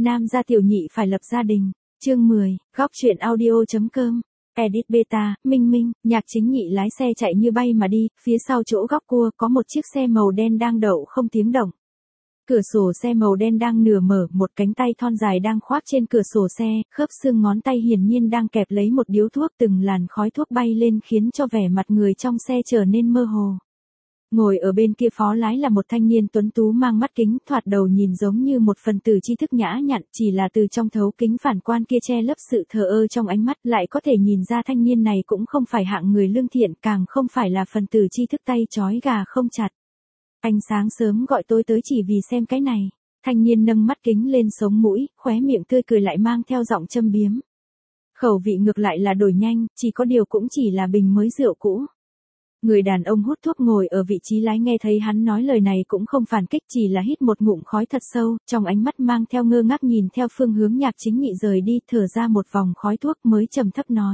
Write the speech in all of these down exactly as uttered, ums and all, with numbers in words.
nam gia tiểu nhị phải lập gia đình. Chương mười, góc truyện audio.com. Edit beta, Minh Minh, Nhạc Chính Nhị lái xe chạy như bay mà đi, phía sau chỗ góc cua có một chiếc xe màu đen đang đậu không tiếng động. Cửa sổ xe màu đen đang nửa mở, một cánh tay thon dài đang khoác trên cửa sổ xe, khớp xương ngón tay hiển nhiên đang kẹp lấy một điếu thuốc, từng làn khói thuốc bay lên khiến cho vẻ mặt người trong xe trở nên mơ hồ. Ngồi ở bên kia phó lái là một thanh niên tuấn tú mang mắt kính, thoạt đầu nhìn giống như một phần tử tri thức nhã nhặn, chỉ là từ trong thấu kính phản quan kia che lấp sự thờ ơ trong ánh mắt, lại có thể nhìn ra thanh niên này cũng không phải hạng người lương thiện, càng không phải là phần tử tri thức tay trói gà không chặt. Anh sáng sớm gọi tôi tới chỉ vì xem cái này. Thanh niên nâng mắt kính lên sống mũi, khóe miệng tươi cười lại mang theo giọng châm biếm. Khẩu vị ngược lại là đổi nhanh, chỉ có điều cũng chỉ là bình mới rượu cũ. Người đàn ông hút thuốc ngồi ở vị trí lái nghe thấy hắn nói lời này cũng không phản kích, chỉ là hít một ngụm khói thật sâu, trong ánh mắt mang theo ngơ ngác nhìn theo phương hướng Nhạc Chính Nhị rời đi, thở ra một vòng khói thuốc mới trầm thấp nói.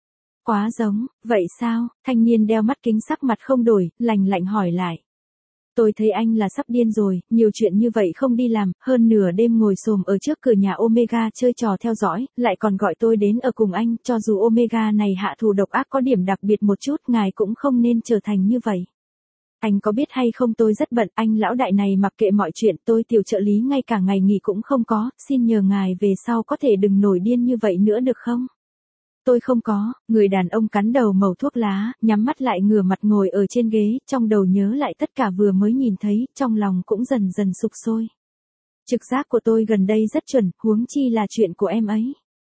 Quá giống, vậy sao? Thanh niên đeo mắt kính sắc mặt không đổi, lạnh lạnh hỏi lại. Tôi thấy anh là sắp điên rồi, nhiều chuyện như vậy không đi làm, hơn nửa đêm ngồi xổm ở trước cửa nhà Omega chơi trò theo dõi, lại còn gọi tôi đến ở cùng anh, cho dù Omega này hạ thủ độc ác có điểm đặc biệt một chút, ngài cũng không nên trở thành như vậy. Anh có biết hay không, tôi rất bận, anh lão đại này mặc kệ mọi chuyện, tôi tiểu trợ lý ngay cả ngày nghỉ cũng không có, xin nhờ ngài về sau có thể đừng nổi điên như vậy nữa được không? Tôi không có. Người đàn ông cắn đầu mẩu thuốc lá, nhắm mắt lại ngửa mặt ngồi ở trên ghế, trong đầu nhớ lại tất cả vừa mới nhìn thấy, trong lòng cũng dần dần sục sôi. Trực giác của tôi gần đây rất chuẩn, huống chi là chuyện của em ấy.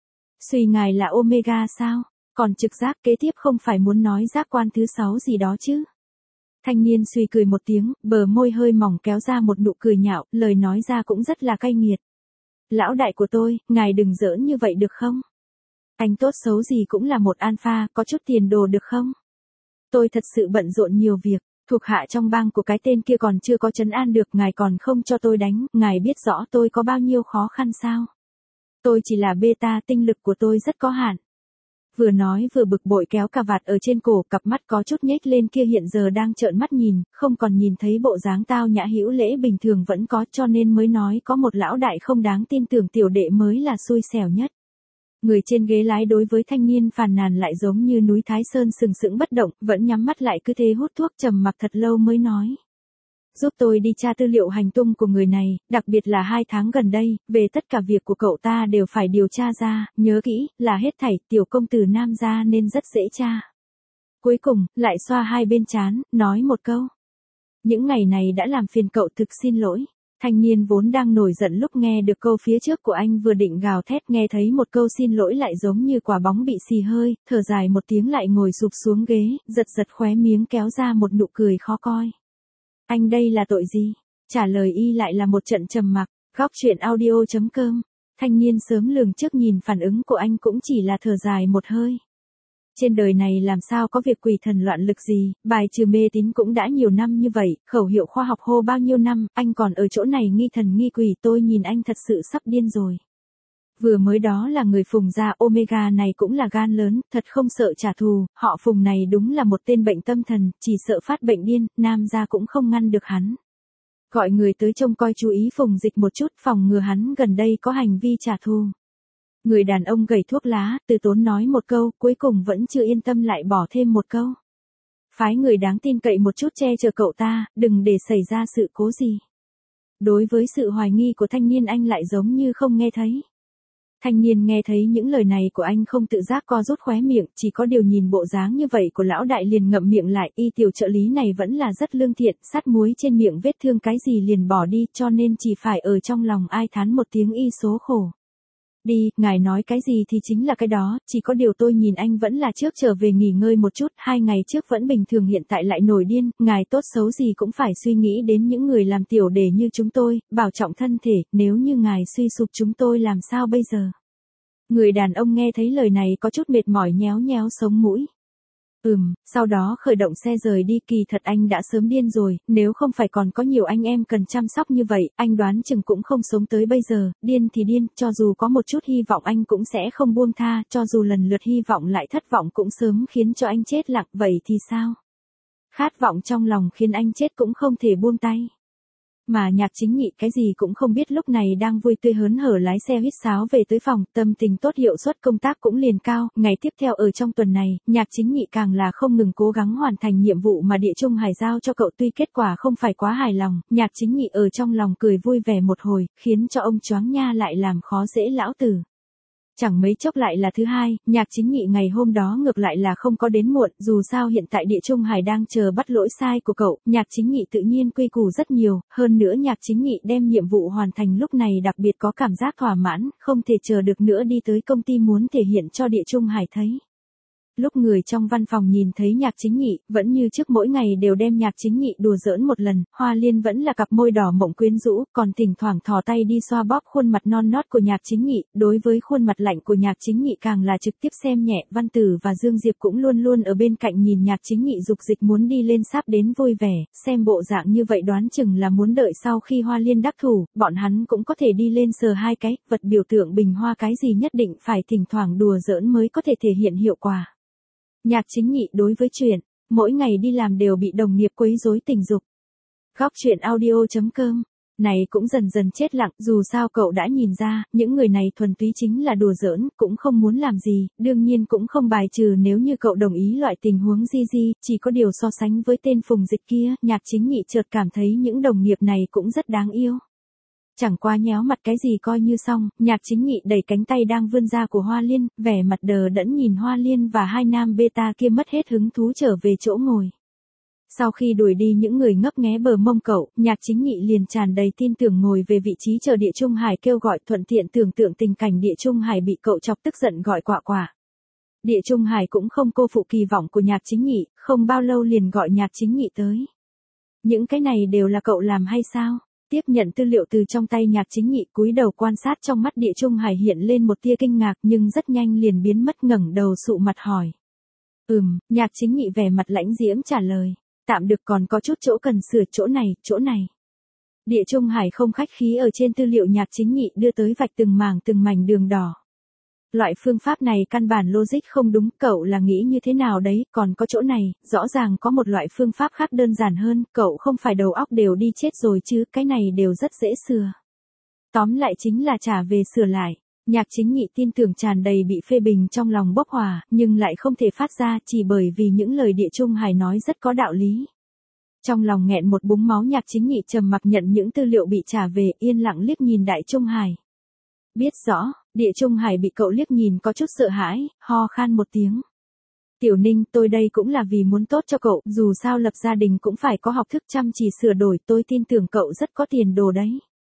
Suy ngài là Omega sao? Còn trực giác kế tiếp không phải muốn nói giác quan thứ sáu gì đó chứ? Thanh niên suy cười một tiếng, bờ môi hơi mỏng kéo ra một nụ cười nhạo, lời nói ra cũng rất là cay nghiệt. Lão đại của tôi, ngài đừng giỡn như vậy được không? Anh tốt xấu gì cũng là một alpha, có chút tiền đồ được không? Tôi thật sự bận rộn nhiều việc, thuộc hạ trong bang của cái tên kia còn chưa có trấn an được, ngài còn không cho tôi đánh, ngài biết rõ tôi có bao nhiêu khó khăn sao? Tôi chỉ là beta, tinh lực của tôi rất có hạn. Vừa nói vừa bực bội kéo cà vạt ở trên cổ, cặp mắt có chút nhếch lên kia hiện giờ đang trợn mắt nhìn, không còn nhìn thấy bộ dáng tao nhã hữu lễ bình thường vẫn có, cho nên mới nói có một lão đại không đáng tin tưởng tiểu đệ mới là xui xẻo nhất. Người trên ghế lái đối với thanh niên phàn nàn lại giống như núi Thái Sơn sừng sững bất động, vẫn nhắm mắt lại cứ thế hút thuốc trầm mặc thật lâu mới nói. Giúp tôi đi tra tư liệu hành tung của người này, đặc biệt là hai tháng gần đây, về tất cả việc của cậu ta đều phải điều tra ra, nhớ kỹ, là hết thảy, tiểu công tử nam gia nên rất dễ tra. Cuối cùng, lại xoa hai bên trán, nói một câu. Những ngày này đã làm phiền cậu, thực xin lỗi. Thanh niên vốn đang nổi giận lúc nghe được câu phía trước của anh vừa định gào thét, nghe thấy một câu xin lỗi lại giống như quả bóng bị xì hơi, thở dài một tiếng lại ngồi sụp xuống ghế, giật giật khóe miếng kéo ra một nụ cười khó coi. Anh đây là tội gì? Trả lời y lại là một trận trầm mặc. Góc truyện audio.com. Thanh niên sớm lường trước nhìn phản ứng của anh cũng chỉ là thở dài một hơi. Trên đời này làm sao có việc quỷ thần loạn lực gì, bài trừ mê tín cũng đã nhiều năm như vậy, khẩu hiệu khoa học hô bao nhiêu năm, anh còn ở chỗ này nghi thần nghi quỷ, tôi nhìn anh thật sự sắp điên rồi. Vừa mới đó là người Phùng gia, Omega này cũng là gan lớn, thật không sợ trả thù, họ Phùng này đúng là một tên bệnh tâm thần, chỉ sợ phát bệnh điên, nam gia cũng không ngăn được hắn. Gọi người tới trông coi chú ý Phùng Dịch một chút, phòng ngừa hắn gần đây có hành vi trả thù. Người đàn ông gầy thuốc lá, từ tốn nói một câu, cuối cùng vẫn chưa yên tâm lại bỏ thêm một câu. Phái người đáng tin cậy một chút che chở cậu ta, đừng để xảy ra sự cố gì. Đối với sự hoài nghi của thanh niên anh lại giống như không nghe thấy. Thanh niên nghe thấy những lời này của anh không tự giác co rút khóe miệng, chỉ có điều nhìn bộ dáng như vậy của lão đại liền ngậm miệng lại, y tiểu trợ lý này vẫn là rất lương thiện, sắt muối trên miệng vết thương cái gì liền bỏ đi, cho nên chỉ phải ở trong lòng ai thán một tiếng y số khổ. Đi, ngài nói cái gì thì chính là cái đó, chỉ có điều tôi nhìn anh vẫn là trước trở về nghỉ ngơi một chút, hai ngày trước vẫn bình thường hiện tại lại nổi điên, ngài tốt xấu gì cũng phải suy nghĩ đến những người làm tiểu đề như chúng tôi, bảo trọng thân thể, nếu như ngài suy sụp chúng tôi làm sao bây giờ? Người đàn ông nghe thấy lời này có chút mệt mỏi nhéo nhéo sống mũi. Ừm, sau đó khởi động xe rời đi, kỳ thật anh đã sớm điên rồi, nếu không phải còn có nhiều anh em cần chăm sóc như vậy, anh đoán chừng cũng không sống tới bây giờ, điên thì điên, cho dù có một chút hy vọng anh cũng sẽ không buông tha, cho dù lần lượt hy vọng lại thất vọng cũng sớm khiến cho anh chết lặng, vậy thì sao? Khát vọng trong lòng khiến anh chết cũng không thể buông tay. Mà Nhạc Chính Nhị cái gì cũng không biết lúc này đang vui tươi hớn hở lái xe huýt sáo về tới phòng, tâm tình tốt, hiệu suất công tác cũng liền cao. Ngày tiếp theo ở trong tuần này, Nhạc Chính Nhị càng là không ngừng cố gắng hoàn thành nhiệm vụ mà Địa Trung Hải giao cho cậu, tuy kết quả không phải quá hài lòng, Nhạc Chính Nhị ở trong lòng cười vui vẻ một hồi, khiến cho ông choáng nha lại làm khó dễ lão tử. Chẳng mấy chốc lại là thứ hai, Nhạc Chính Nhị ngày hôm đó ngược lại là không có đến muộn, dù sao hiện tại Địa Trung Hải đang chờ bắt lỗi sai của cậu, Nhạc Chính Nhị tự nhiên quy củ rất nhiều, hơn nữa Nhạc Chính Nhị đem nhiệm vụ hoàn thành lúc này đặc biệt có cảm giác thỏa mãn, không thể chờ được nữa đi tới công ty muốn thể hiện cho Địa Trung Hải thấy. Lúc người trong văn phòng nhìn thấy Nhạc Chính Nhị, vẫn như trước mỗi ngày đều đem Nhạc Chính Nhị đùa giỡn một lần, Hoa Liên vẫn là cặp môi đỏ mộng quyến rũ, còn thỉnh thoảng thò tay đi xoa bóp khuôn mặt non nót của Nhạc Chính Nhị, đối với khuôn mặt lạnh của Nhạc Chính Nhị càng là trực tiếp xem nhẹ. Văn Tử và Dương Diệp cũng luôn luôn ở bên cạnh nhìn Nhạc Chính Nhị dục dịch muốn đi lên sáp đến vui vẻ, xem bộ dạng như vậy đoán chừng là muốn đợi sau khi Hoa Liên đắc thủ, bọn hắn cũng có thể đi lên sờ hai cái, vật biểu tượng bình hoa cái gì nhất định phải thỉnh thoảng đùa giỡn mới có thể thể hiện hiệu quả. Nhạc Chính Nhị đối với chuyện, mỗi ngày đi làm đều bị đồng nghiệp quấy rối tình dục. Góc truyện audio chấm com, này cũng dần dần chết lặng, dù sao cậu đã nhìn ra, những người này thuần túy chính là đùa giỡn, cũng không muốn làm gì, đương nhiên cũng không bài trừ nếu như cậu đồng ý loại tình huống di di, chỉ có điều so sánh với tên Phùng Dịch kia, Nhạc Chính Nhị chợt cảm thấy những đồng nghiệp này cũng rất đáng yêu. Chẳng qua nhéo mặt cái gì coi như xong, Nhạc Chính Nhị đẩy cánh tay đang vươn ra của Hoa Liên, vẻ mặt đờ đẫn nhìn Hoa Liên và hai nam beta kia mất hết hứng thú trở về chỗ ngồi. Sau khi đuổi đi những người ngấp nghé bờ mông cậu, Nhạc Chính Nhị liền tràn đầy tin tưởng ngồi về vị trí chờ Địa Trung Hải kêu gọi, thuận tiện tưởng tượng tình cảnh Địa Trung Hải bị cậu chọc tức giận gọi quạ quạ. Địa Trung Hải cũng không cô phụ kỳ vọng của Nhạc Chính Nhị, không bao lâu liền gọi Nhạc Chính Nhị tới. Những cái này đều là cậu làm hay sao? Tiếp nhận tư liệu từ trong tay Nhạc Chính Nhị, cúi đầu quan sát, trong mắt Địa Trung Hải hiện lên một tia kinh ngạc nhưng rất nhanh liền biến mất, ngẩng đầu sụ mặt hỏi. Ừm, Nhạc Chính Nhị vẻ mặt lãnh diễm trả lời. Tạm được, còn có chút chỗ cần sửa, chỗ này, chỗ này. Địa Trung Hải không khách khí ở trên tư liệu Nhạc Chính Nhị đưa tới vạch từng mảng từng mảnh đường đỏ. Loại phương pháp này căn bản logic không đúng, cậu là nghĩ như thế nào đấy, còn có chỗ này, rõ ràng có một loại phương pháp khác đơn giản hơn, cậu không phải đầu óc đều đi chết rồi chứ, cái này đều rất dễ sửa. Tóm lại chính là trả về sửa lại. Nhạc Chính Nhị tin tưởng tràn đầy bị phê bình trong lòng bốc hỏa, nhưng lại không thể phát ra chỉ bởi vì những lời Địa Trung Hải nói rất có đạo lý. Trong lòng nghẹn một búng máu, Nhạc Chính Nhị trầm mặc nhận những tư liệu bị trả về, yên lặng liếc nhìn Đại Trung Hải. Biết rõ, Địa Trung Hải bị cậu liếc nhìn có chút sợ hãi, ho khan một tiếng. Tiểu Ninh, tôi đây cũng là vì muốn tốt cho cậu, dù sao lập gia đình cũng phải có học thức chăm chỉ sửa đổi, tôi tin tưởng cậu rất có tiền đồ đấy.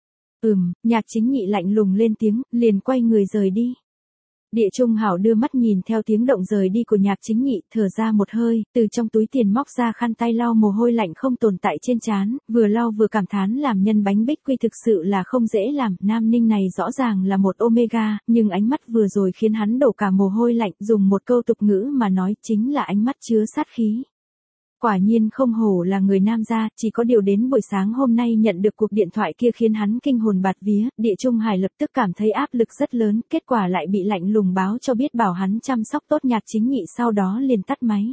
Ừm, Nhạc Chính Nhị lạnh lùng lên tiếng, liền quay người rời đi. Địa Trung Hảo đưa mắt nhìn theo tiếng động rời đi của Nhạc Chính Nhị, thở ra một hơi, từ trong túi tiền móc ra khăn tay lau mồ hôi lạnh không tồn tại trên trán, vừa lau vừa cảm thán làm nhân bánh bích quy thực sự là không dễ làm, Nam Ninh này rõ ràng là một omega, nhưng ánh mắt vừa rồi khiến hắn đổ cả mồ hôi lạnh, dùng một câu tục ngữ mà nói chính là ánh mắt chứa sát khí. Quả nhiên không hổ là người Nam gia, chỉ có điều đến buổi sáng hôm nay nhận được cuộc điện thoại kia khiến hắn kinh hồn bạt vía, Địa Trung Hải lập tức cảm thấy áp lực rất lớn, kết quả lại bị lạnh lùng báo cho biết bảo hắn chăm sóc tốt Nhạc Chính Nhị, sau đó liền tắt máy.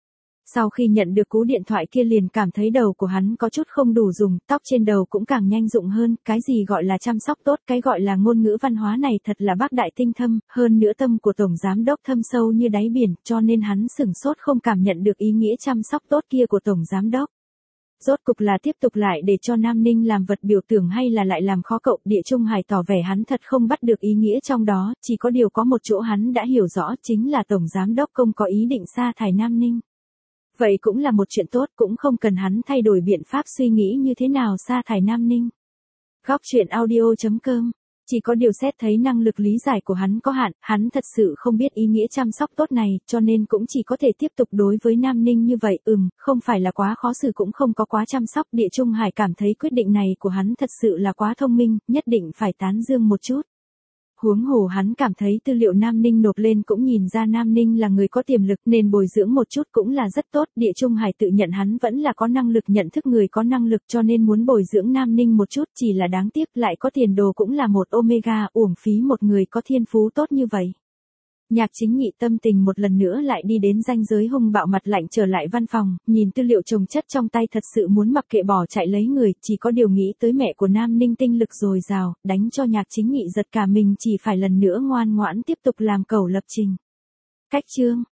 Sau khi nhận được cú điện thoại kia liền cảm thấy đầu của hắn có chút không đủ dùng, tóc trên đầu cũng càng nhanh rụng hơn, cái gì gọi là chăm sóc tốt, cái gọi là ngôn ngữ văn hóa này thật là bác đại tinh thâm, hơn nữa tâm của Tổng Giám Đốc thâm sâu như đáy biển, cho nên hắn sửng sốt không cảm nhận được ý nghĩa chăm sóc tốt kia của Tổng Giám Đốc. Rốt cục là tiếp tục lại để cho Nam Ninh làm vật biểu tượng hay là lại làm khó cậu, Địa Trung Hải tỏ vẻ hắn thật không bắt được ý nghĩa trong đó, chỉ có điều có một chỗ hắn đã hiểu rõ chính là Tổng Giám Đốc không có ý định sa thải Nam Ninh. Vậy cũng là một chuyện tốt, cũng không cần hắn thay đổi biện pháp suy nghĩ như thế nào sa thải Nam Ninh. Góc truyện audio chấm com, chỉ có điều xét thấy năng lực lý giải của hắn có hạn, hắn thật sự không biết ý nghĩa chăm sóc tốt này, cho nên cũng chỉ có thể tiếp tục đối với Nam Ninh như vậy, ừm, không phải là quá khó xử cũng không có quá chăm sóc, Địa Trung Hải cảm thấy quyết định này của hắn thật sự là quá thông minh, nhất định phải tán dương một chút. Huống hồ hắn cảm thấy tư liệu Nam Ninh nộp lên cũng nhìn ra Nam Ninh là người có tiềm lực nên bồi dưỡng một chút cũng là rất tốt. Địa Trung Hải tự nhận hắn vẫn là có năng lực, nhận thức người có năng lực cho nên muốn bồi dưỡng Nam Ninh một chút, chỉ là đáng tiếc lại có tiền đồ cũng là một omega, uổng phí một người có thiên phú tốt như vậy. Nhạc Chính Nhị tâm tình một lần nữa lại đi đến ranh giới hung bạo, mặt lạnh trở lại văn phòng, nhìn tư liệu chồng chất trong tay thật sự muốn mặc kệ bỏ chạy lấy người, chỉ có điều nghĩ tới mẹ của Nam Ninh tinh lực dồi dào, đánh cho Nhạc Chính Nhị giật cả mình, chỉ phải lần nữa ngoan ngoãn tiếp tục làm cẩu lập trình. Cách chương